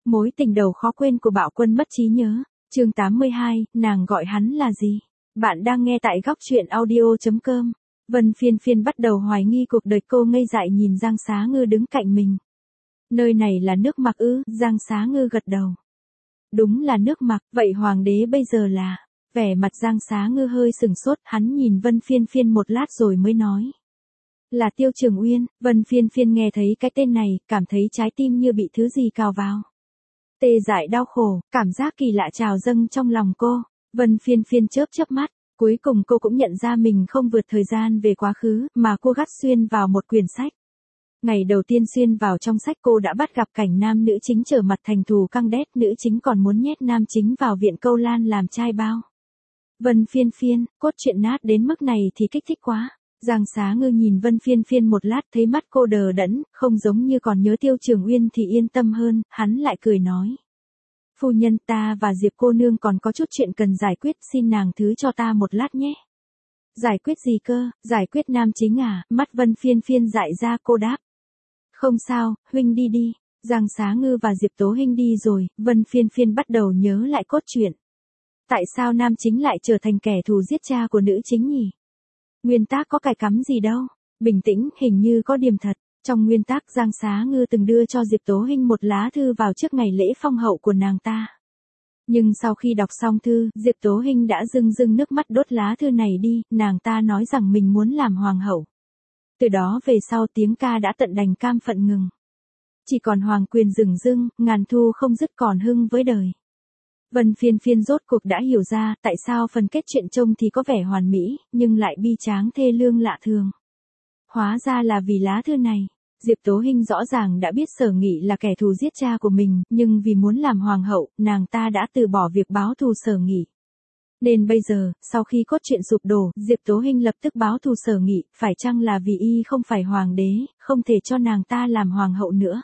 Mối tình đầu khó quên của Bạo Quân mất trí nhớ. Chương 82, nàng gọi hắn là gì? Bạn đang nghe tại góc truyện audio.com. Vân Phiên Phiên bắt đầu hoài nghi cuộc đời cô, ngây dại nhìn Giang Xá Ngư đứng cạnh mình. Nơi này là nước Mặc ư? Giang Xá Ngư gật đầu. Đúng là nước Mặc, vậy hoàng đế bây giờ là? Vẻ mặt Giang Xá Ngư hơi sừng sốt, hắn nhìn Vân Phiên Phiên một lát rồi mới nói. Là Tiêu Trường Uyên. Vân Phiên Phiên nghe thấy cái tên này, cảm thấy trái tim như bị thứ gì cào vào. Tê dại đau khổ, cảm giác kỳ lạ trào dâng trong lòng cô. Vân Phiên Phiên chớp chớp mắt, cuối cùng cô cũng nhận ra mình không vượt thời gian về quá khứ, mà cô gắt xuyên vào một quyển sách. Ngày đầu tiên xuyên vào trong sách cô đã bắt gặp cảnh nam nữ chính trở mặt thành thù căng đét, nữ chính còn muốn nhét nam chính vào viện Câu Lan làm trai bao. Vân Phiên Phiên, cốt truyện nát đến mức này thì kích thích quá. Giang Xá Ngư nhìn Vân Phiên Phiên một lát, thấy mắt cô đờ đẫn, không giống như còn nhớ Tiêu Trường Uyên thì yên tâm hơn, hắn lại cười nói. Phu nhân, ta và Diệp cô nương còn có chút chuyện cần giải quyết, xin nàng thứ cho ta một lát nhé. Giải quyết gì cơ? Giải quyết nam chính à? Mắt Vân Phiên Phiên dại ra, cô đáp. Không sao, huynh đi đi. Giang Xá Ngư và Diệp Tố Hinh đi rồi, Vân Phiên Phiên bắt đầu nhớ lại cốt truyện. Tại sao nam chính lại trở thành kẻ thù giết cha của nữ chính nhỉ? Nguyên tác có cài cắm gì đâu. Bình tĩnh, hình như có điểm thật. Trong nguyên tác, Giang Xá Ngư từng đưa cho Diệp Tố Hinh một lá thư vào trước ngày lễ phong hậu của nàng ta. Nhưng sau khi đọc xong thư, Diệp Tố Hinh đã rưng rưng nước mắt đốt lá thư này đi, nàng ta nói rằng mình muốn làm hoàng hậu. Từ đó về sau tiếng ca đã tận đành cam phận ngừng. Chỉ còn hoàng quyền rừng rưng, ngàn thu không dứt còn hưng với đời. Vân Phiên Phiên rốt cuộc đã hiểu ra tại sao phần kết truyện trông thì có vẻ hoàn mỹ, nhưng lại bi tráng thê lương lạ thường. Hóa ra là vì lá thư này. Diệp Tố Hinh rõ ràng đã biết Sở Nghị là kẻ thù giết cha của mình, nhưng vì muốn làm hoàng hậu, nàng ta đã từ bỏ việc báo thù Sở Nghị. Nên bây giờ, sau khi cốt truyện sụp đổ, Diệp Tố Hinh lập tức báo thù Sở Nghị, phải chăng là vì y không phải hoàng đế, không thể cho nàng ta làm hoàng hậu nữa.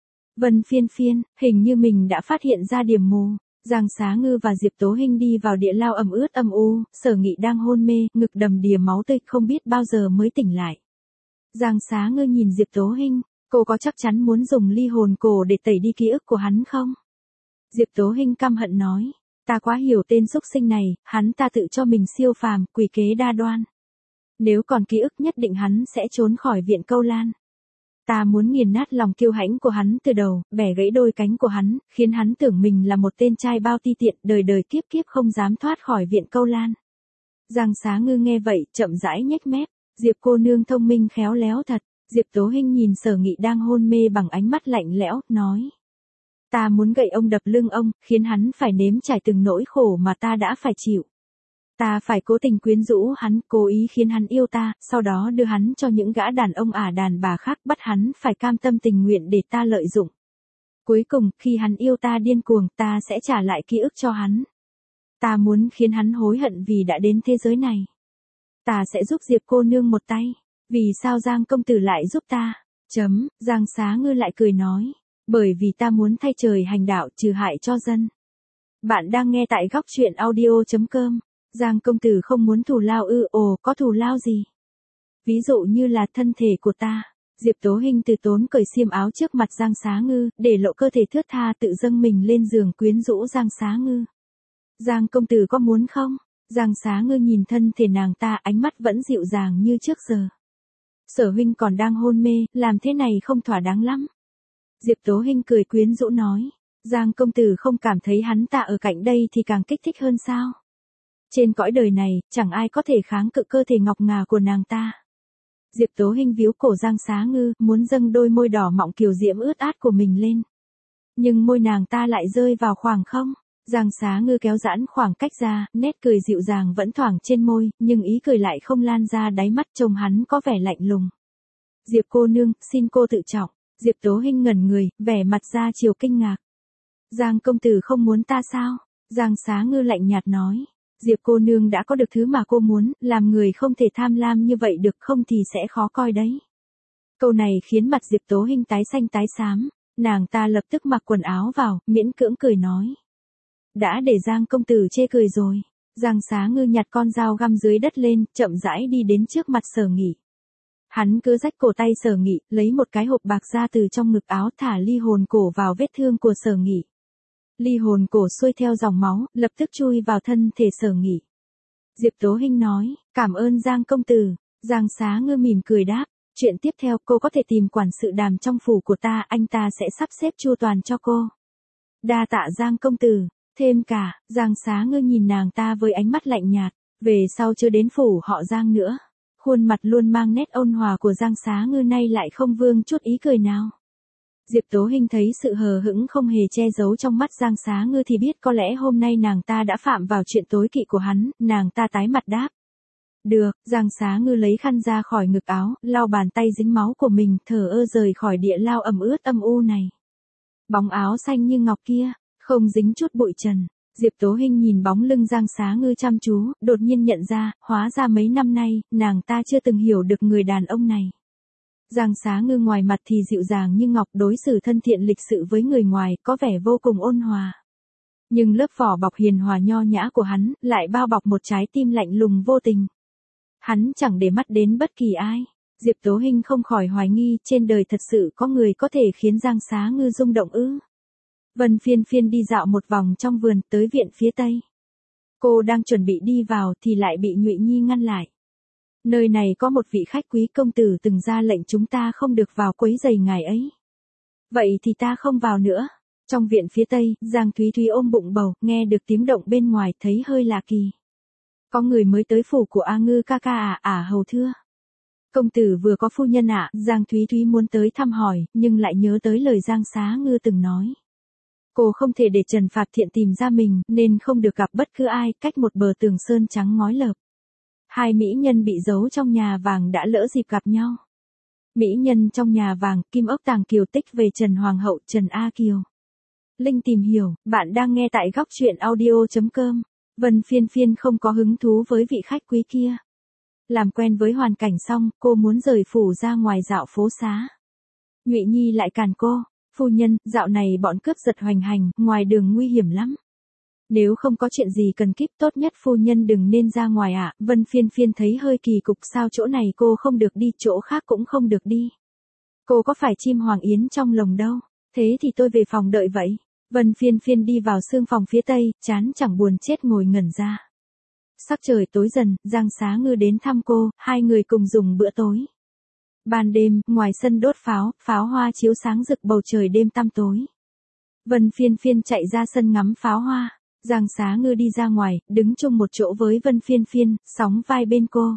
Vân Phiên Phiên, hình như mình đã phát hiện ra điểm mù. Giang Xá Ngư và Diệp Tố Hinh đi vào địa lao ẩm ướt âm u, Sở Nghị đang hôn mê, ngực đầm đìa máu tươi, không biết bao giờ mới tỉnh lại. Giang Xá Ngư nhìn Diệp Tố Hinh, cô có chắc chắn muốn dùng ly hồn cổ để tẩy đi ký ức của hắn không? Diệp Tố Hinh căm hận nói, ta quá hiểu tên xúc sinh này, hắn ta tự cho mình siêu phàm, quỷ kế đa đoan. Nếu còn ký ức nhất định hắn sẽ trốn khỏi viện Câu Lan. Ta muốn nghiền nát lòng kiêu hãnh của hắn từ đầu, bẻ gãy đôi cánh của hắn, khiến hắn tưởng mình là một tên trai bao ti tiện, đời đời kiếp kiếp không dám thoát khỏi viện Câu Lan. Giang Xá Ngư nghe vậy, chậm rãi nhếch mép, Diệp cô nương thông minh khéo léo thật. Diệp Tố Hinh nhìn Sở Nghị đang hôn mê bằng ánh mắt lạnh lẽo, nói. Ta muốn gậy ông đập lưng ông, khiến hắn phải nếm trải từng nỗi khổ mà ta đã phải chịu. Ta phải cố tình quyến rũ hắn, cố ý khiến hắn yêu ta, sau đó đưa hắn cho những gã đàn ông đàn bà khác, bắt hắn phải cam tâm tình nguyện để ta lợi dụng. Cuối cùng, khi hắn yêu ta điên cuồng, ta sẽ trả lại ký ức cho hắn. Ta muốn khiến hắn hối hận vì đã đến thế giới này. Ta sẽ giúp Diệp cô nương một tay. Vì sao Giang công tử lại giúp ta? Giang Xá Ngư lại cười nói. Bởi vì ta muốn thay trời hành đạo, trừ hại cho dân. Bạn đang nghe tại góc truyện audio.com. Giang công tử không muốn thù lao ư? Ồ, có thù lao gì? Ví dụ như là thân thể của ta. Diệp Tố Hinh từ tốn cởi xiêm áo trước mặt Giang Xá Ngư, để lộ cơ thể thướt tha, tự dâng mình lên giường quyến rũ Giang Xá Ngư. Giang công tử có muốn không? Giang Xá Ngư nhìn thân thể nàng ta, ánh mắt vẫn dịu dàng như trước giờ. Sở huynh còn đang hôn mê, làm thế này không thỏa đáng lắm. Diệp Tố Hinh cười quyến rũ nói. Giang công tử không cảm thấy hắn ta ở cạnh đây thì càng kích thích hơn sao? Trên cõi đời này, chẳng ai có thể kháng cự cơ thể ngọc ngà của nàng ta. Diệp Tố Hinh víu cổ Giang Xá Ngư, muốn dâng đôi môi đỏ mọng kiều diễm ướt át của mình lên. Nhưng môi nàng ta lại rơi vào khoảng không. Giang Xá Ngư kéo giãn khoảng cách ra, nét cười dịu dàng vẫn thoảng trên môi, nhưng ý cười lại không lan ra đáy mắt, trông hắn có vẻ lạnh lùng. Diệp cô nương, xin cô tự trọng. Diệp Tố Hinh ngẩn người, vẻ mặt ra chiều kinh ngạc. Giang công tử không muốn ta sao? Giang Xá Ngư lạnh nhạt nói. Diệp cô nương đã có được thứ mà cô muốn, làm người không thể tham lam như vậy được, không thì sẽ khó coi đấy. Câu này khiến mặt Diệp Tố Hinh tái xanh tái xám, nàng ta lập tức mặc quần áo vào, miễn cưỡng cười nói. Đã để Giang công tử chê cười rồi. Giang Xá Ngư nhặt con dao găm dưới đất lên, chậm rãi đi đến trước mặt Sở Nghị. Hắn cứ rách cổ tay Sở Nghị, lấy một cái hộp bạc ra từ trong ngực áo thả ly hồn cổ vào vết thương của Sở Nghị. Ly hồn cổ xuôi theo dòng máu, lập tức chui vào thân thể Sở Nghị. Diệp Tố Hinh nói, cảm ơn Giang công tử. Giang Xá Ngư mỉm cười đáp, chuyện tiếp theo cô có thể tìm quản sự Đàm trong phủ của ta, anh ta sẽ sắp xếp chu toàn cho cô. Đa tạ Giang công tử, thêm cả, Giang Xá Ngư nhìn nàng ta với ánh mắt lạnh nhạt, về sau chưa đến phủ họ Giang nữa. Khuôn mặt luôn mang nét ôn hòa của Giang Xá Ngư nay lại không vương chút ý cười nào. Diệp Tố Hinh thấy sự hờ hững không hề che giấu trong mắt Giang Xá Ngư thì biết có lẽ hôm nay nàng ta đã phạm vào chuyện tối kỵ của hắn, nàng ta tái mặt đáp. Được, Giang Xá Ngư lấy khăn ra khỏi ngực áo, lau bàn tay dính máu của mình, thờ ơ rời khỏi địa lao ẩm ướt âm u này. Bóng áo xanh như ngọc kia, không dính chút bụi trần. Diệp Tố Hinh nhìn bóng lưng Giang Xá Ngư chăm chú, đột nhiên nhận ra, hóa ra mấy năm nay, nàng ta chưa từng hiểu được người đàn ông này. Giang Xá Ngư ngoài mặt thì dịu dàng như ngọc, đối xử thân thiện lịch sự với người ngoài, có vẻ vô cùng ôn hòa. Nhưng lớp vỏ bọc hiền hòa nho nhã của hắn, lại bao bọc một trái tim lạnh lùng vô tình. Hắn chẳng để mắt đến bất kỳ ai. Diệp Tố Hinh không khỏi hoài nghi, trên đời thật sự có người có thể khiến Giang Xá Ngư rung động ư? Vân Phiên Phiên đi dạo một vòng trong vườn, tới viện phía tây. Cô đang chuẩn bị đi vào thì lại bị Nhụy Nhi ngăn lại. Nơi này có một vị khách quý, công tử từng ra lệnh chúng ta không được vào quấy rầy ngài ấy. Vậy thì ta không vào nữa. Trong viện phía tây, Giang Thúy Thúy ôm bụng bầu, nghe được tiếng động bên ngoài thấy hơi lạ kỳ. Có người mới tới phủ của A Ngư ca ca hầu thưa. Công tử vừa có phu nhân ạ. Giang Thúy Thúy muốn tới thăm hỏi, nhưng lại nhớ tới lời Giang Xá Ngư từng nói. Cô không thể để Trần Phạt Thiện tìm ra mình, nên không được gặp bất cứ ai, cách một bờ tường sơn trắng ngói lợp. Hai mỹ nhân bị giấu trong nhà vàng đã lỡ dịp gặp nhau. Mỹ nhân trong nhà vàng, Kim Ốc Tàng Kiều tích về Trần Hoàng hậu, Trần A Kiều. Linh tìm hiểu, bạn đang nghe tại góc truyện audio.com. Vân Phiên Phiên không có hứng thú với vị khách quý kia. Làm quen với hoàn cảnh xong, cô muốn rời phủ ra ngoài dạo phố xá. Nhụy Nhi lại cản cô, phu nhân, dạo này bọn cướp giật hoành hành, ngoài đường nguy hiểm lắm. Nếu không có chuyện gì cần kíp, tốt nhất phu nhân đừng nên ra ngoài ạ. Vân Phiên Phiên thấy hơi kỳ cục, sao chỗ này cô không được đi, chỗ khác cũng không được đi. Cô có phải chim hoàng yến trong lồng đâu, thế thì tôi về phòng đợi vậy. Vân Phiên Phiên đi vào sương phòng phía tây, chán chẳng buồn chết ngồi ngẩn ra. Sắc trời tối dần, Giang Xá Ngư đến thăm cô, hai người cùng dùng bữa tối. Ban đêm, ngoài sân đốt pháo, pháo hoa chiếu sáng rực bầu trời đêm tăm tối. Vân Phiên Phiên chạy ra sân ngắm pháo hoa. Giang Xá Ngư đi ra ngoài, đứng chung một chỗ với Vân Phiên Phiên, sóng vai bên cô.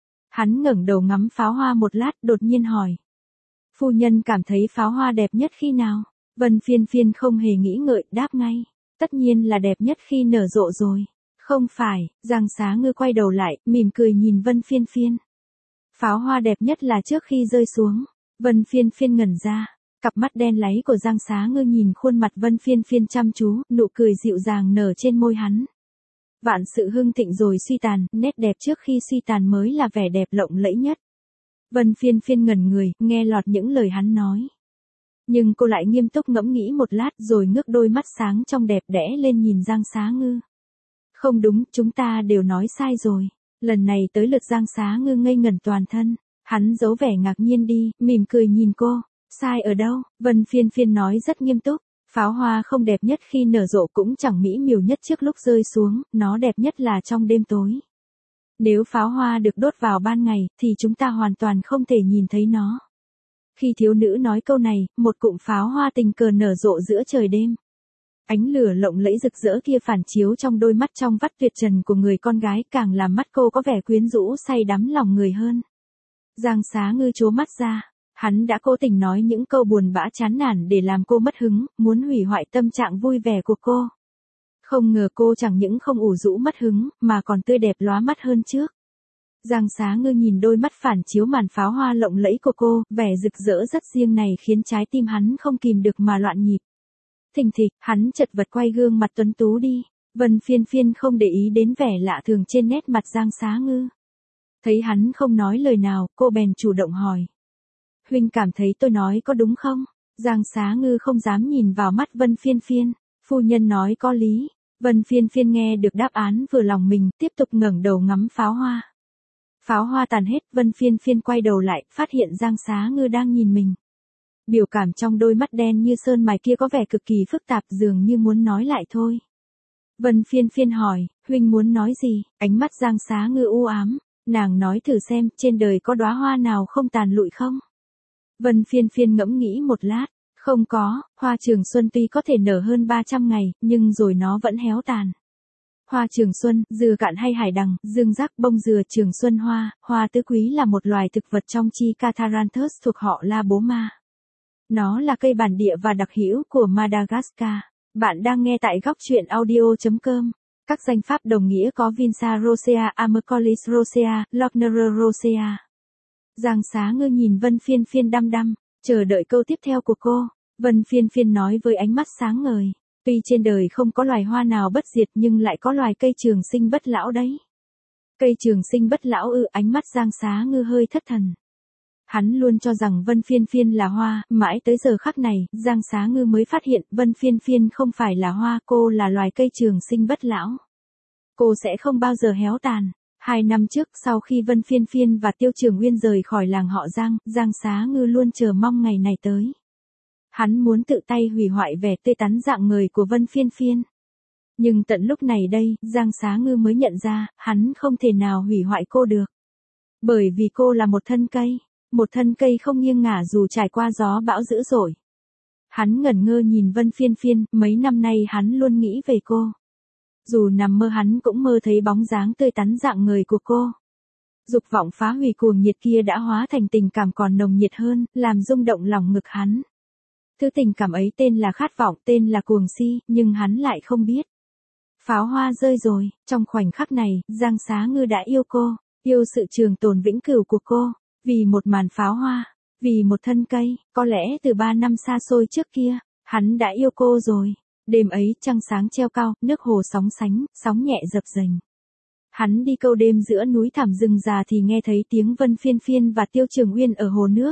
Hắn ngẩng đầu ngắm pháo hoa một lát, đột nhiên hỏi. Phu nhân cảm thấy pháo hoa đẹp nhất khi nào? Vân Phiên Phiên không hề nghĩ ngợi, đáp ngay. Tất nhiên là đẹp nhất khi nở rộ rồi. Không phải, Giang Xá Ngư quay đầu lại, mỉm cười nhìn Vân Phiên Phiên. Pháo hoa đẹp nhất là trước khi rơi xuống. Vân Phiên Phiên ngẩn ra. Cặp mắt đen láy của Giang Xá Ngư nhìn khuôn mặt Vân Phiên Phiên chăm chú, nụ cười dịu dàng nở trên môi hắn. Vạn sự hưng thịnh rồi suy tàn, nét đẹp trước khi suy tàn mới là vẻ đẹp lộng lẫy nhất. Vân Phiên Phiên ngẩn người, nghe lọt những lời hắn nói. Nhưng cô lại nghiêm túc ngẫm nghĩ một lát rồi ngước đôi mắt sáng trong đẹp đẽ lên nhìn Giang Xá Ngư. Không đúng, chúng ta đều nói sai rồi. Lần này tới lượt Giang Xá Ngư ngây ngẩn toàn thân. Hắn giấu vẻ ngạc nhiên đi, mỉm cười nhìn cô. Sai ở đâu? Vân Phiên Phiên nói rất nghiêm túc. Pháo hoa không đẹp nhất khi nở rộ, cũng chẳng mỹ miều nhất trước lúc rơi xuống, nó đẹp nhất là trong đêm tối. Nếu pháo hoa được đốt vào ban ngày, thì chúng ta hoàn toàn không thể nhìn thấy nó. Khi thiếu nữ nói câu này, một cụm pháo hoa tình cờ nở rộ giữa trời đêm. Ánh lửa lộng lẫy rực rỡ kia phản chiếu trong đôi mắt trong vắt tuyệt trần của người con gái, càng làm mắt cô có vẻ quyến rũ say đắm lòng người hơn. Giang Xá Ngư trố mắt ra. Hắn đã cố tình nói những câu buồn bã chán nản để làm cô mất hứng, muốn hủy hoại tâm trạng vui vẻ của cô. Không ngờ cô chẳng những không ủ rũ mất hứng, mà còn tươi đẹp lóa mắt hơn trước. Giang Xá Ngư nhìn đôi mắt phản chiếu màn pháo hoa lộng lẫy của cô, vẻ rực rỡ rất riêng này khiến trái tim hắn không kìm được mà loạn nhịp. Thình thịch, hắn chật vật quay gương mặt tuấn tú đi. Vân Phiên Phiên không để ý đến vẻ lạ thường trên nét mặt Giang Xá Ngư. Thấy hắn không nói lời nào, cô bèn chủ động hỏi. Huynh cảm thấy tôi nói có đúng không? Giang Xá Ngư không dám nhìn vào mắt Vân Phiên Phiên. Phu nhân nói có lý. Vân Phiên Phiên nghe được đáp án vừa lòng mình, tiếp tục ngẩng đầu ngắm pháo hoa. Pháo hoa tàn hết, Vân Phiên Phiên quay đầu lại, phát hiện Giang Xá Ngư đang nhìn mình. Biểu cảm trong đôi mắt đen như sơn mài kia có vẻ cực kỳ phức tạp, dường như muốn nói lại thôi. Vân Phiên Phiên hỏi, huynh muốn nói gì? Ánh mắt Giang Xá Ngư u ám, nàng nói thử xem, trên đời có đóa hoa nào không tàn lụi không? Vân Phiên Phiên ngẫm nghĩ một lát, không có, hoa trường xuân tuy có thể nở hơn 300 ngày, nhưng rồi nó vẫn héo tàn. Hoa trường xuân, dừa cạn hay hải đằng, dương giác, bông dừa, trường xuân hoa, hoa tứ quý là một loài thực vật trong chi Catharanthus thuộc họ Laboma. Nó là cây bản địa và đặc hữu của Madagascar. Bạn đang nghe tại góc truyện audio.com. Các danh pháp đồng nghĩa có Vinsa rosea, Amorcolis rosea, Lochner rosea. Giang Xá Ngư nhìn Vân Phiên Phiên đăm đăm, chờ đợi câu tiếp theo của cô. Vân Phiên Phiên nói với ánh mắt sáng ngời. Tuy trên đời không có loài hoa nào bất diệt nhưng lại có loài cây trường sinh bất lão đấy. Cây trường sinh bất lão ư? Ánh mắt Giang Xá Ngư hơi thất thần. Hắn luôn cho rằng Vân Phiên Phiên là hoa, mãi tới giờ khắc này, Giang Xá Ngư mới phát hiện Vân Phiên Phiên không phải là hoa, cô là loài cây trường sinh bất lão. Cô sẽ không bao giờ héo tàn. 2 năm trước, sau khi Vân Phiên Phiên và Tiêu Trường Uyên rời khỏi làng họ Giang, Giang Xá Ngư luôn chờ mong ngày này tới. Hắn muốn tự tay hủy hoại vẻ tươi tắn rạng ngời của Vân Phiên Phiên. Nhưng tận lúc này đây, Giang Xá Ngư mới nhận ra, hắn không thể nào hủy hoại cô được. Bởi vì cô là một thân cây không nghiêng ngả dù trải qua gió bão dữ dội. Hắn ngẩn ngơ nhìn Vân Phiên Phiên, mấy năm nay hắn luôn nghĩ về cô. Dù nằm mơ hắn cũng mơ thấy bóng dáng tươi tắn rạng ngời của cô. Dục vọng phá hủy cuồng nhiệt kia đã hóa thành tình cảm còn nồng nhiệt hơn, làm rung động lòng ngực hắn. Thứ tình cảm ấy tên là khát vọng, tên là cuồng si, nhưng hắn lại không biết. Pháo hoa rơi rồi, trong khoảnh khắc này, Giang Xá Ngư đã yêu cô, yêu sự trường tồn vĩnh cửu của cô, vì một màn pháo hoa, vì một thân cây, có lẽ từ 3 năm xa xôi trước kia, hắn đã yêu cô rồi. Đêm ấy trăng sáng treo cao, nước hồ sóng sánh, sóng nhẹ dập dềnh. Hắn đi câu đêm giữa núi thảm rừng già thì nghe thấy tiếng Vân Phiên Phiên và Tiêu Trường Uyên ở hồ nước.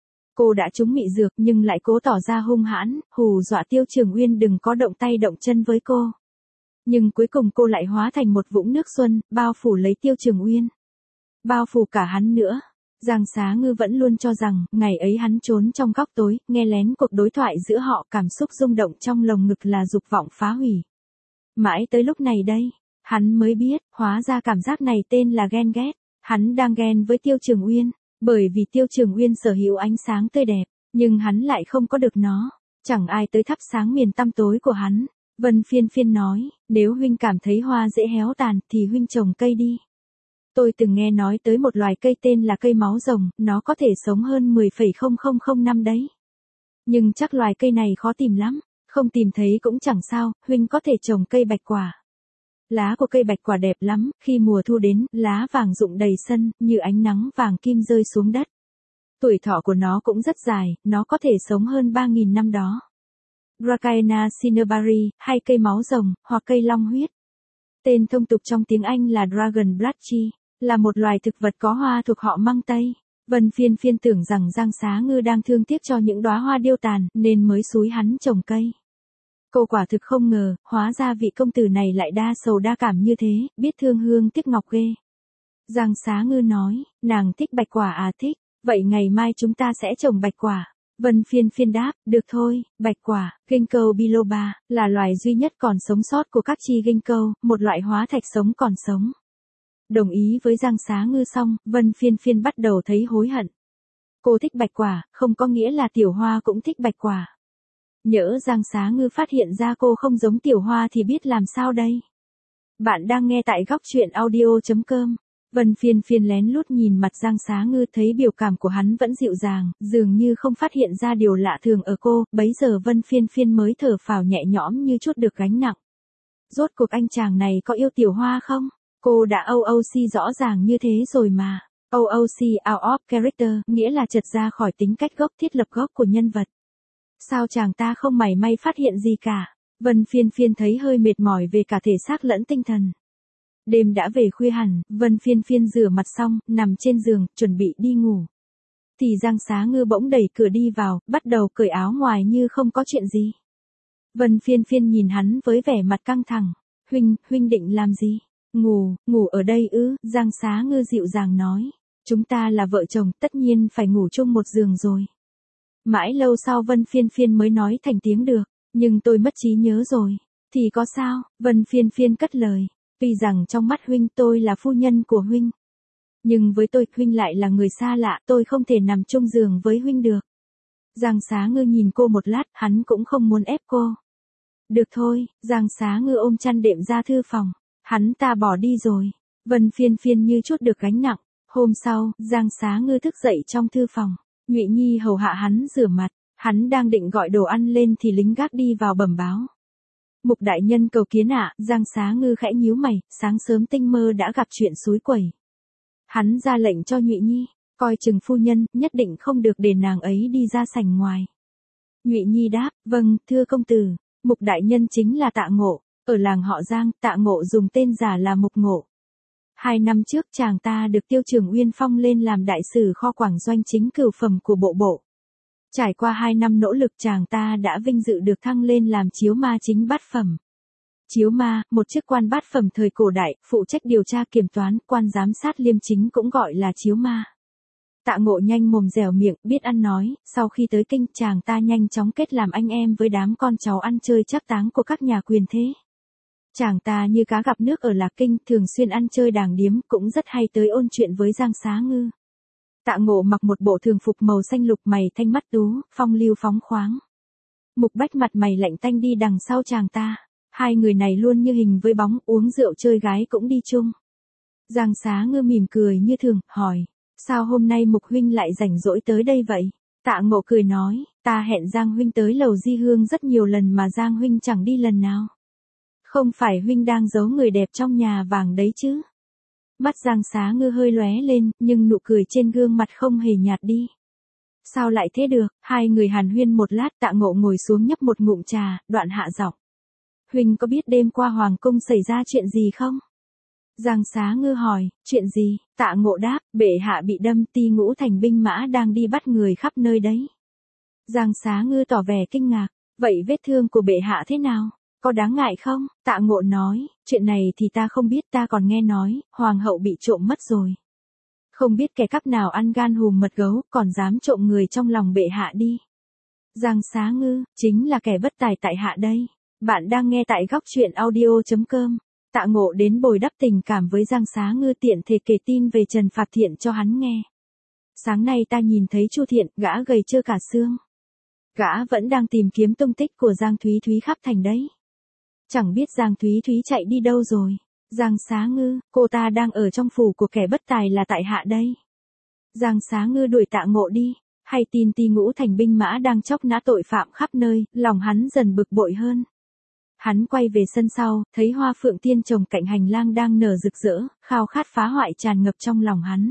Cô đã trúng mị dược nhưng lại cố tỏ ra hung hãn, hù dọa Tiêu Trường Uyên đừng có động tay động chân với cô. Nhưng cuối cùng cô lại hóa thành một vũng nước xuân, bao phủ lấy Tiêu Trường Uyên. Bao phủ cả hắn nữa. Giang Xá Ngư vẫn luôn cho rằng, ngày ấy hắn trốn trong góc tối, nghe lén cuộc đối thoại giữa họ, cảm xúc rung động trong lồng ngực là dục vọng phá hủy. Mãi tới lúc này đây, hắn mới biết, hóa ra cảm giác này tên là ghen ghét. Hắn đang ghen với Tiêu Trường Uyên, bởi vì Tiêu Trường Uyên sở hữu ánh sáng tươi đẹp, nhưng hắn lại không có được nó. Chẳng ai tới thắp sáng miền tăm tối của hắn. Vân Phiên Phiên nói, nếu huynh cảm thấy hoa dễ héo tàn, thì huynh trồng cây đi. Tôi từng nghe nói tới một loài cây tên là cây máu rồng, nó có thể sống hơn 10,0000 năm đấy. Nhưng chắc loài cây này khó tìm lắm, không tìm thấy cũng chẳng sao, huynh có thể trồng cây bạch quả. Lá của cây bạch quả đẹp lắm, khi mùa thu đến, lá vàng rụng đầy sân, như ánh nắng vàng kim rơi xuống đất. Tuổi thọ của nó cũng rất dài, nó có thể sống hơn 3.000 năm đó. Dracaena cinnamari, hay cây máu rồng, hoặc cây long huyết. Tên thông tục trong tiếng Anh là Dragon Blood Tree, là một loài thực vật có hoa thuộc họ măng tây. Vân Phiên Phiên tưởng rằng Giang Xá Ngư đang thương tiếc cho những đóa hoa điêu tàn, nên mới xúi hắn trồng cây. Cô quả thực không ngờ, hóa ra vị công tử này lại đa sầu đa cảm như thế, biết thương hương tiếc ngọc ghê. Giang Xá Ngư nói, nàng thích bạch quả à? Thích, vậy ngày mai chúng ta sẽ trồng bạch quả. Vân Phiên Phiên đáp, được thôi. Bạch quả, ginkgo biloba, là loài duy nhất còn sống sót của các chi ginkgo, một loại hóa thạch sống còn sống. Đồng ý với Giang Xá Ngư xong, Vân Phiên Phiên bắt đầu thấy hối hận. Cô thích bạch quả, không có nghĩa là Tiểu Hoa cũng thích bạch quả. Nhỡ Giang Xá Ngư phát hiện ra cô không giống Tiểu Hoa thì biết làm sao đây? Bạn đang nghe tại góc truyện audio.com. Vân Phiên Phiên lén lút nhìn mặt Giang Xá Ngư, thấy biểu cảm của hắn vẫn dịu dàng, dường như không phát hiện ra điều lạ thường ở cô, bấy giờ Vân Phiên Phiên mới thở phào nhẹ nhõm như chút được gánh nặng. Rốt cuộc anh chàng này có yêu Tiểu Hoa không? Cô đã OOC rõ ràng như thế rồi mà. OOC out of character, nghĩa là chật ra khỏi tính cách gốc, thiết lập gốc của nhân vật. Sao chàng ta không mảy may phát hiện gì cả? Vân Phiên Phiên thấy hơi mệt mỏi về cả thể xác lẫn tinh thần. Đêm đã về khuya hẳn, Vân Phiên Phiên rửa mặt xong, nằm trên giường, chuẩn bị đi ngủ. Thì Giang Xá Ngư bỗng đẩy cửa đi vào, bắt đầu cởi áo ngoài như không có chuyện gì. Vân Phiên Phiên nhìn hắn với vẻ mặt căng thẳng. Huynh định làm gì? Ngủ ở đây ư, Giang Xá Ngư dịu dàng nói. Chúng ta là vợ chồng, tất nhiên phải ngủ chung một giường rồi. Mãi lâu sau Vân Phiên Phiên mới nói thành tiếng được, nhưng tôi mất trí nhớ rồi. Thì có sao, Vân Phiên Phiên cất lời. Tuy rằng trong mắt huynh tôi là phu nhân của huynh. Nhưng với tôi, huynh lại là người xa lạ, tôi không thể nằm chung giường với huynh được. Giang Xá Ngư nhìn cô một lát, hắn cũng không muốn ép cô. Được thôi, Giang Xá Ngư ôm chăn đệm ra thư phòng. Hắn ta bỏ đi rồi. Vân Phiên Phiên như chút được gánh nặng. Hôm sau, Giang Xá Ngư thức dậy trong thư phòng. Nhụy Nhi hầu hạ hắn rửa mặt. Hắn đang định gọi đồ ăn lên thì lính gác đi vào bẩm báo. Mục đại nhân cầu kiến ạ. Giang Xá Ngư khẽ nhíu mày, sáng sớm tinh mơ đã gặp chuyện xúi quẩy. Hắn ra lệnh cho Nhụy Nhi, coi chừng phu nhân, nhất định không được để nàng ấy đi ra sảnh ngoài. Nhụy Nhi đáp, vâng, thưa công tử. Mục đại nhân chính là Tạ Ngộ, ở làng họ Giang, Tạ Ngộ dùng tên giả là Mục Ngộ. 2 năm trước chàng ta được Tiêu Trường Uyên phong lên làm đại sử kho quảng doanh chính cửu phẩm của bộ. Trải qua 2 năm nỗ lực chàng ta đã vinh dự được thăng lên làm chiếu ma chính bát phẩm. Chiếu ma, một chức quan bát phẩm thời cổ đại, phụ trách điều tra kiểm toán, quan giám sát liêm chính cũng gọi là chiếu ma. Tạ Ngộ nhanh mồm dẻo miệng, biết ăn nói, sau khi tới kinh chàng ta nhanh chóng kết làm anh em với đám con cháu ăn chơi trác táng của các nhà quyền thế. Chàng ta như cá gặp nước ở Lạc Kinh, thường xuyên ăn chơi đàng điếm, cũng rất hay tới ôn chuyện với Giang Xá Ngư. Tạ Ngộ mặc một bộ thường phục màu xanh lục, mày thanh mắt tú, phong lưu phóng khoáng. Mục Bách mặt mày lạnh tanh đi đằng sau chàng ta. Hai người này luôn như hình với bóng, uống rượu chơi gái cũng đi chung. Giang Xá Ngư mỉm cười như thường, hỏi, sao hôm nay Mục huynh lại rảnh rỗi tới đây vậy? Tạ Ngộ cười nói, ta hẹn Giang huynh tới lầu Di Hương rất nhiều lần mà Giang huynh chẳng đi lần nào. Không phải huynh đang giấu người đẹp trong nhà vàng đấy chứ? Mắt Giang Xá Ngư hơi lóe lên, nhưng nụ cười trên gương mặt không hề nhạt đi. Sao lại thế được? Hai người hàn huyên một lát, Tạ Ngộ ngồi xuống nhấp một ngụm trà, đoạn hạ giọng. Huynh có biết đêm qua hoàng cung xảy ra chuyện gì không? Giang Xá Ngư hỏi, chuyện gì? Tạ Ngộ đáp, bệ hạ bị đâm, Ti Ngũ thành binh mã đang đi bắt người khắp nơi đấy. Giang Xá Ngư tỏ vẻ kinh ngạc, vậy vết thương của bệ hạ thế nào? Có đáng ngại không? Tạ Ngộ nói, chuyện này thì ta không biết, ta còn nghe nói, hoàng hậu bị trộm mất rồi. Không biết kẻ cắp nào ăn gan hùm mật gấu, còn dám trộm người trong lòng bệ hạ đi. Giang Xá Ngư, chính là kẻ bất tài tại hạ đây. Bạn đang nghe tại góc truyện audio.com. Tạ Ngộ đến bồi đắp tình cảm với Giang Xá Ngư, tiện thể kể tin về Trần Phạt Thiện cho hắn nghe. Sáng nay ta nhìn thấy Chu Thiện, gã gầy trơ cả xương. Gã vẫn đang tìm kiếm tung tích của Giang Thúy Thúy khắp thành đấy. Chẳng biết Giang Thúy Thúy chạy đi đâu rồi. Giang Xá Ngư, cô ta đang ở trong phủ của kẻ bất tài là tại hạ đây. Giang Xá Ngư đuổi Tạ Ngộ đi, hay tin Ti Ngũ thành binh mã đang chóc nã tội phạm khắp nơi, lòng hắn dần bực bội hơn. Hắn quay về sân sau, thấy hoa phượng tiên trồng cạnh hành lang đang nở rực rỡ, khao khát phá hoại tràn ngập trong lòng hắn.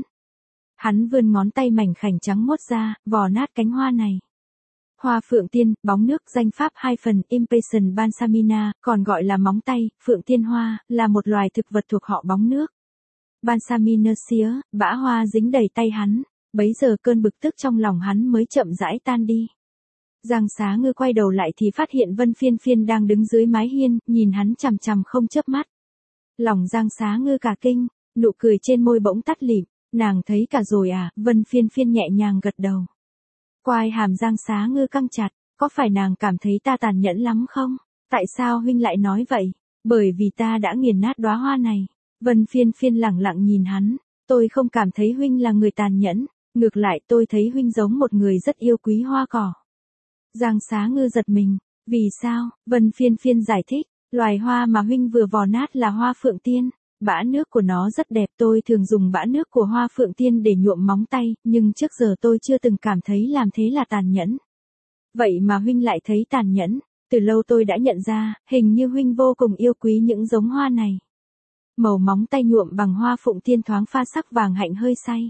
Hắn vươn ngón tay mảnh khảnh trắng muốt ra, vò nát cánh hoa này. Hoa phượng tiên, bóng nước, danh pháp 2 phần, Impatiens balsamina, còn gọi là móng tay, phượng tiên hoa, là một loài thực vật thuộc họ bóng nước. Balsaminaceae, bã hoa dính đầy tay hắn, bấy giờ cơn bực tức trong lòng hắn mới chậm rãi tan đi. Giang Xá Ngư quay đầu lại thì phát hiện Vân Phiên Phiên đang đứng dưới mái hiên, nhìn hắn chằm chằm không chớp mắt. Lòng Giang Xá Ngư cả kinh, nụ cười trên môi bỗng tắt lịm, nàng thấy cả rồi à? Vân Phiên Phiên nhẹ nhàng gật đầu. Quai hàm Giang Xá Ngư căng chặt, có phải nàng cảm thấy ta tàn nhẫn lắm không? Tại sao huynh lại nói vậy? Bởi vì ta đã nghiền nát đóa hoa này. Vân Phiên Phiên lẳng lặng nhìn hắn, tôi không cảm thấy huynh là người tàn nhẫn, ngược lại tôi thấy huynh giống một người rất yêu quý hoa cỏ. Giang Xá Ngư giật mình, vì sao? Vân Phiên Phiên giải thích, loài hoa mà huynh vừa vò nát là hoa phượng tiên, bã nước của nó rất đẹp, tôi thường dùng bã nước của hoa phượng tiên để nhuộm móng tay, nhưng trước giờ tôi chưa từng cảm thấy làm thế là tàn nhẫn. Vậy mà huynh lại thấy tàn nhẫn, từ lâu tôi đã nhận ra, hình như huynh vô cùng yêu quý những giống hoa này. Màu móng tay nhuộm bằng hoa phượng tiên thoáng pha sắc vàng hạnh hơi say.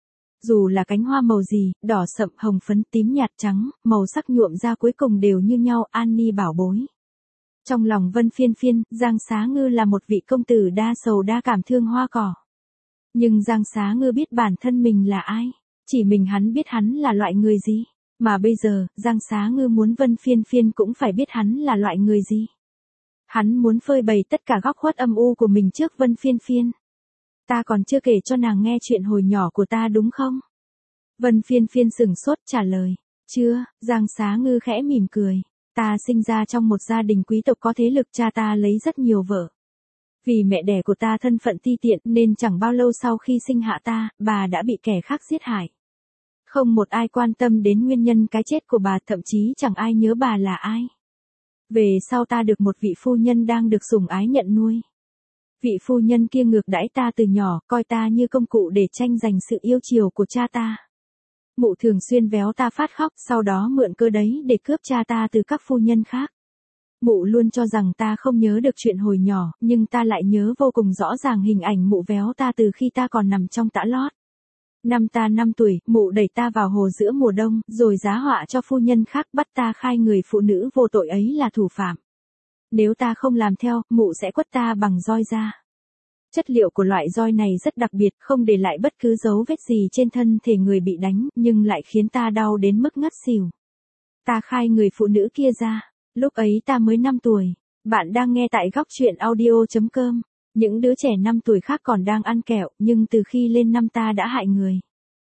Dù là cánh hoa màu gì, đỏ sậm, hồng phấn, tím nhạt, trắng, màu sắc nhuộm ra cuối cùng đều như nhau, Annie bảo bối. Trong lòng Vân Phiên Phiên, Giang Xá Ngư là một vị công tử đa sầu đa cảm thương hoa cỏ. Nhưng Giang Xá Ngư biết bản thân mình là ai, chỉ mình hắn biết hắn là loại người gì. Mà bây giờ, Giang Xá Ngư muốn Vân Phiên Phiên cũng phải biết hắn là loại người gì. Hắn muốn phơi bày tất cả góc khuất âm u của mình trước Vân Phiên Phiên. Ta còn chưa kể cho nàng nghe chuyện hồi nhỏ của ta đúng không? Vân Phiên Phiên sửng sốt trả lời. Chưa, Giang Xá Ngư khẽ mỉm cười. Ta sinh ra trong một gia đình quý tộc có thế lực, cha ta lấy rất nhiều vợ. Vì mẹ đẻ của ta thân phận ti tiện nên chẳng bao lâu sau khi sinh hạ ta, bà đã bị kẻ khác giết hại. Không một ai quan tâm đến nguyên nhân cái chết của bà, thậm chí chẳng ai nhớ bà là ai. Về sau ta được một vị phu nhân đang được sủng ái nhận nuôi. Vị phu nhân kia ngược đãi ta từ nhỏ, coi ta như công cụ để tranh giành sự yêu chiều của cha ta. Mụ thường xuyên véo ta phát khóc, sau đó mượn cơ đấy để cướp cha ta từ các phu nhân khác. Mụ luôn cho rằng ta không nhớ được chuyện hồi nhỏ, nhưng ta lại nhớ vô cùng rõ ràng hình ảnh mụ véo ta từ khi ta còn nằm trong tã lót. Năm ta 5 tuổi, mụ đẩy ta vào hồ giữa mùa đông, rồi giá họa cho phu nhân khác bắt ta khai người phụ nữ vô tội ấy là thủ phạm. Nếu ta không làm theo, mụ sẽ quất ta bằng roi da. Chất liệu của loại roi này rất đặc biệt, không để lại bất cứ dấu vết gì trên thân thể người bị đánh, nhưng lại khiến ta đau đến mức ngất xỉu. Ta khai người phụ nữ kia ra. Lúc ấy ta mới 5 tuổi. Bạn đang nghe tại góc truyện audio.com. Những đứa trẻ 5 tuổi khác còn đang ăn kẹo, nhưng từ khi lên năm ta đã hại người.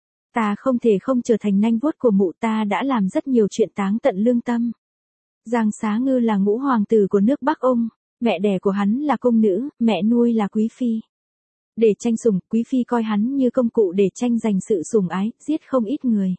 Ta không thể không trở thành nanh vuốt của mụ, ta đã làm rất nhiều chuyện táng tận lương tâm. Giang Xá Ngư là ngũ hoàng tử của nước Bắc Ung, mẹ đẻ của hắn là công nữ, mẹ nuôi là quý phi. Để tranh sủng, quý phi coi hắn như công cụ để tranh giành sự sủng ái, giết không ít người.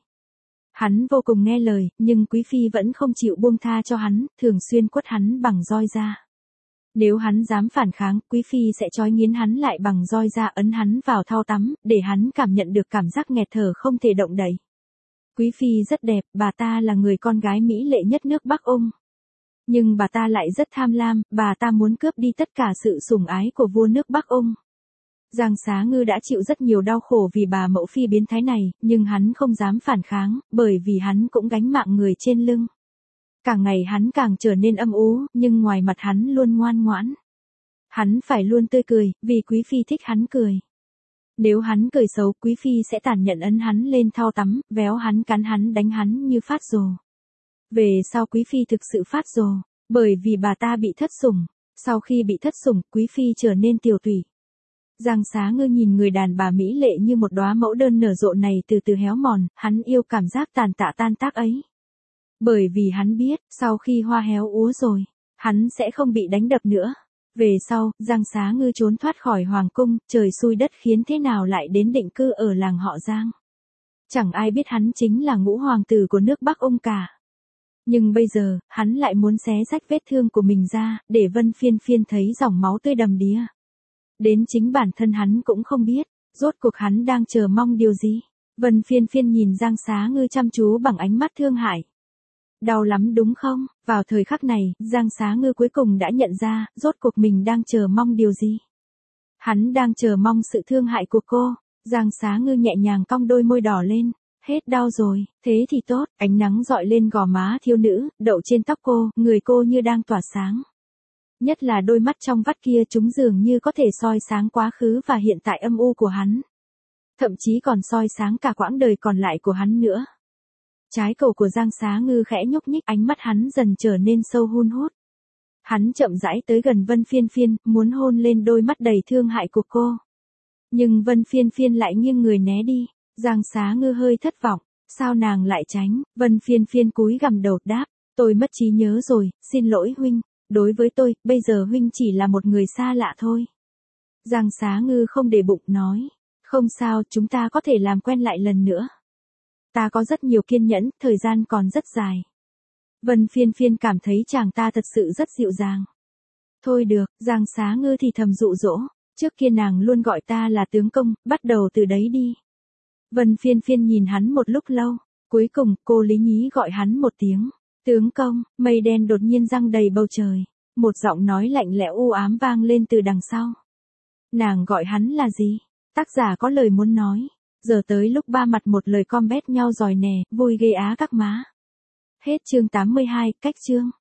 Hắn vô cùng nghe lời, nhưng quý phi vẫn không chịu buông tha cho hắn, thường xuyên quất hắn bằng roi da. Nếu hắn dám phản kháng, quý phi sẽ trói nghiến hắn lại bằng roi da, ấn hắn vào thau tắm, để hắn cảm nhận được cảm giác nghẹt thở không thể động đậy. Quý phi rất đẹp, bà ta là người con gái mỹ lệ nhất nước Bắc Ung. Nhưng bà ta lại rất tham lam, bà ta muốn cướp đi tất cả sự sủng ái của vua nước Bắc Ung. Giang Xá Ngư đã chịu rất nhiều đau khổ vì bà mẫu phi biến thái này, nhưng hắn không dám phản kháng, bởi vì hắn cũng gánh mạng người trên lưng. Càng ngày hắn càng trở nên âm u, nhưng ngoài mặt hắn luôn ngoan ngoãn. Hắn phải luôn tươi cười, vì quý phi thích hắn cười. Nếu hắn cười xấu, quý phi sẽ tàn nhẫn ấn hắn lên thau tắm, véo hắn, cắn hắn, đánh hắn như phát rồ. Về sau quý phi thực sự phát rồ, bởi vì bà ta bị thất sủng. Sau khi bị thất sủng, quý phi trở nên tiều tụy. Giang Xá Ngư nhìn người đàn bà mỹ lệ như một đóa mẫu đơn nở rộ này từ từ héo mòn, hắn yêu cảm giác tàn tạ tan tác ấy. Bởi vì hắn biết, sau khi hoa héo úa rồi, hắn sẽ không bị đánh đập nữa. Về sau, Giang Xá Ngư trốn thoát khỏi hoàng cung, trời xui đất khiến thế nào lại đến định cư ở làng họ Giang. Chẳng ai biết hắn chính là ngũ hoàng tử của nước Bắc Ung cả. Nhưng bây giờ, hắn lại muốn xé rách vết thương của mình ra, để Vân Phiên Phiên thấy dòng máu tươi đầm đìa. Đến chính bản thân hắn cũng không biết, rốt cuộc hắn đang chờ mong điều gì. Vân Phiên Phiên nhìn Giang Xá Ngư chăm chú bằng ánh mắt thương hại. Đau lắm đúng không? Vào thời khắc này, Giang Xá Ngư cuối cùng đã nhận ra, rốt cuộc mình đang chờ mong điều gì. Hắn đang chờ mong sự thương hại của cô. Giang Xá Ngư nhẹ nhàng cong đôi môi đỏ lên. Hết đau rồi, thế thì tốt, ánh nắng dọi lên gò má thiếu nữ, đậu trên tóc cô, người cô như đang tỏa sáng. Nhất là đôi mắt trong vắt kia, chúng dường như có thể soi sáng quá khứ và hiện tại âm u của hắn. Thậm chí còn soi sáng cả quãng đời còn lại của hắn nữa. Trái cầu của Giang Xá Ngư khẽ nhúc nhích, ánh mắt hắn dần trở nên sâu hun hút. Hắn chậm rãi tới gần Vân Phiên Phiên, muốn hôn lên đôi mắt đầy thương hại của cô. Nhưng Vân Phiên Phiên lại nghiêng người né đi. Giang Xá Ngư hơi thất vọng, sao nàng lại tránh? Vân Phiên Phiên cúi gằm đầu đáp, tôi mất trí nhớ rồi, xin lỗi huynh. Đối với tôi, bây giờ huynh chỉ là một người xa lạ thôi. Giang Xá Ngư không để bụng nói, không sao, chúng ta có thể làm quen lại lần nữa. Ta có rất nhiều kiên nhẫn, thời gian còn rất dài. Vân Phiên Phiên cảm thấy chàng ta thật sự rất dịu dàng. Thôi được, Giang Xá Ngư thì thầm dụ dỗ, trước kia nàng luôn gọi ta là tướng công, bắt đầu từ đấy đi. Vân Phiên Phiên nhìn hắn một lúc lâu, cuối cùng cô lý nhí gọi hắn một tiếng. Tướng công, mây đen đột nhiên giăng đầy bầu trời. Một giọng nói lạnh lẽo u ám vang lên từ đằng sau. Nàng gọi hắn là gì? Tác giả có lời muốn nói. Giờ tới lúc ba mặt một lời combat nhau giỏi nè, vui ghê á các má. Hết chương 82, cách chương.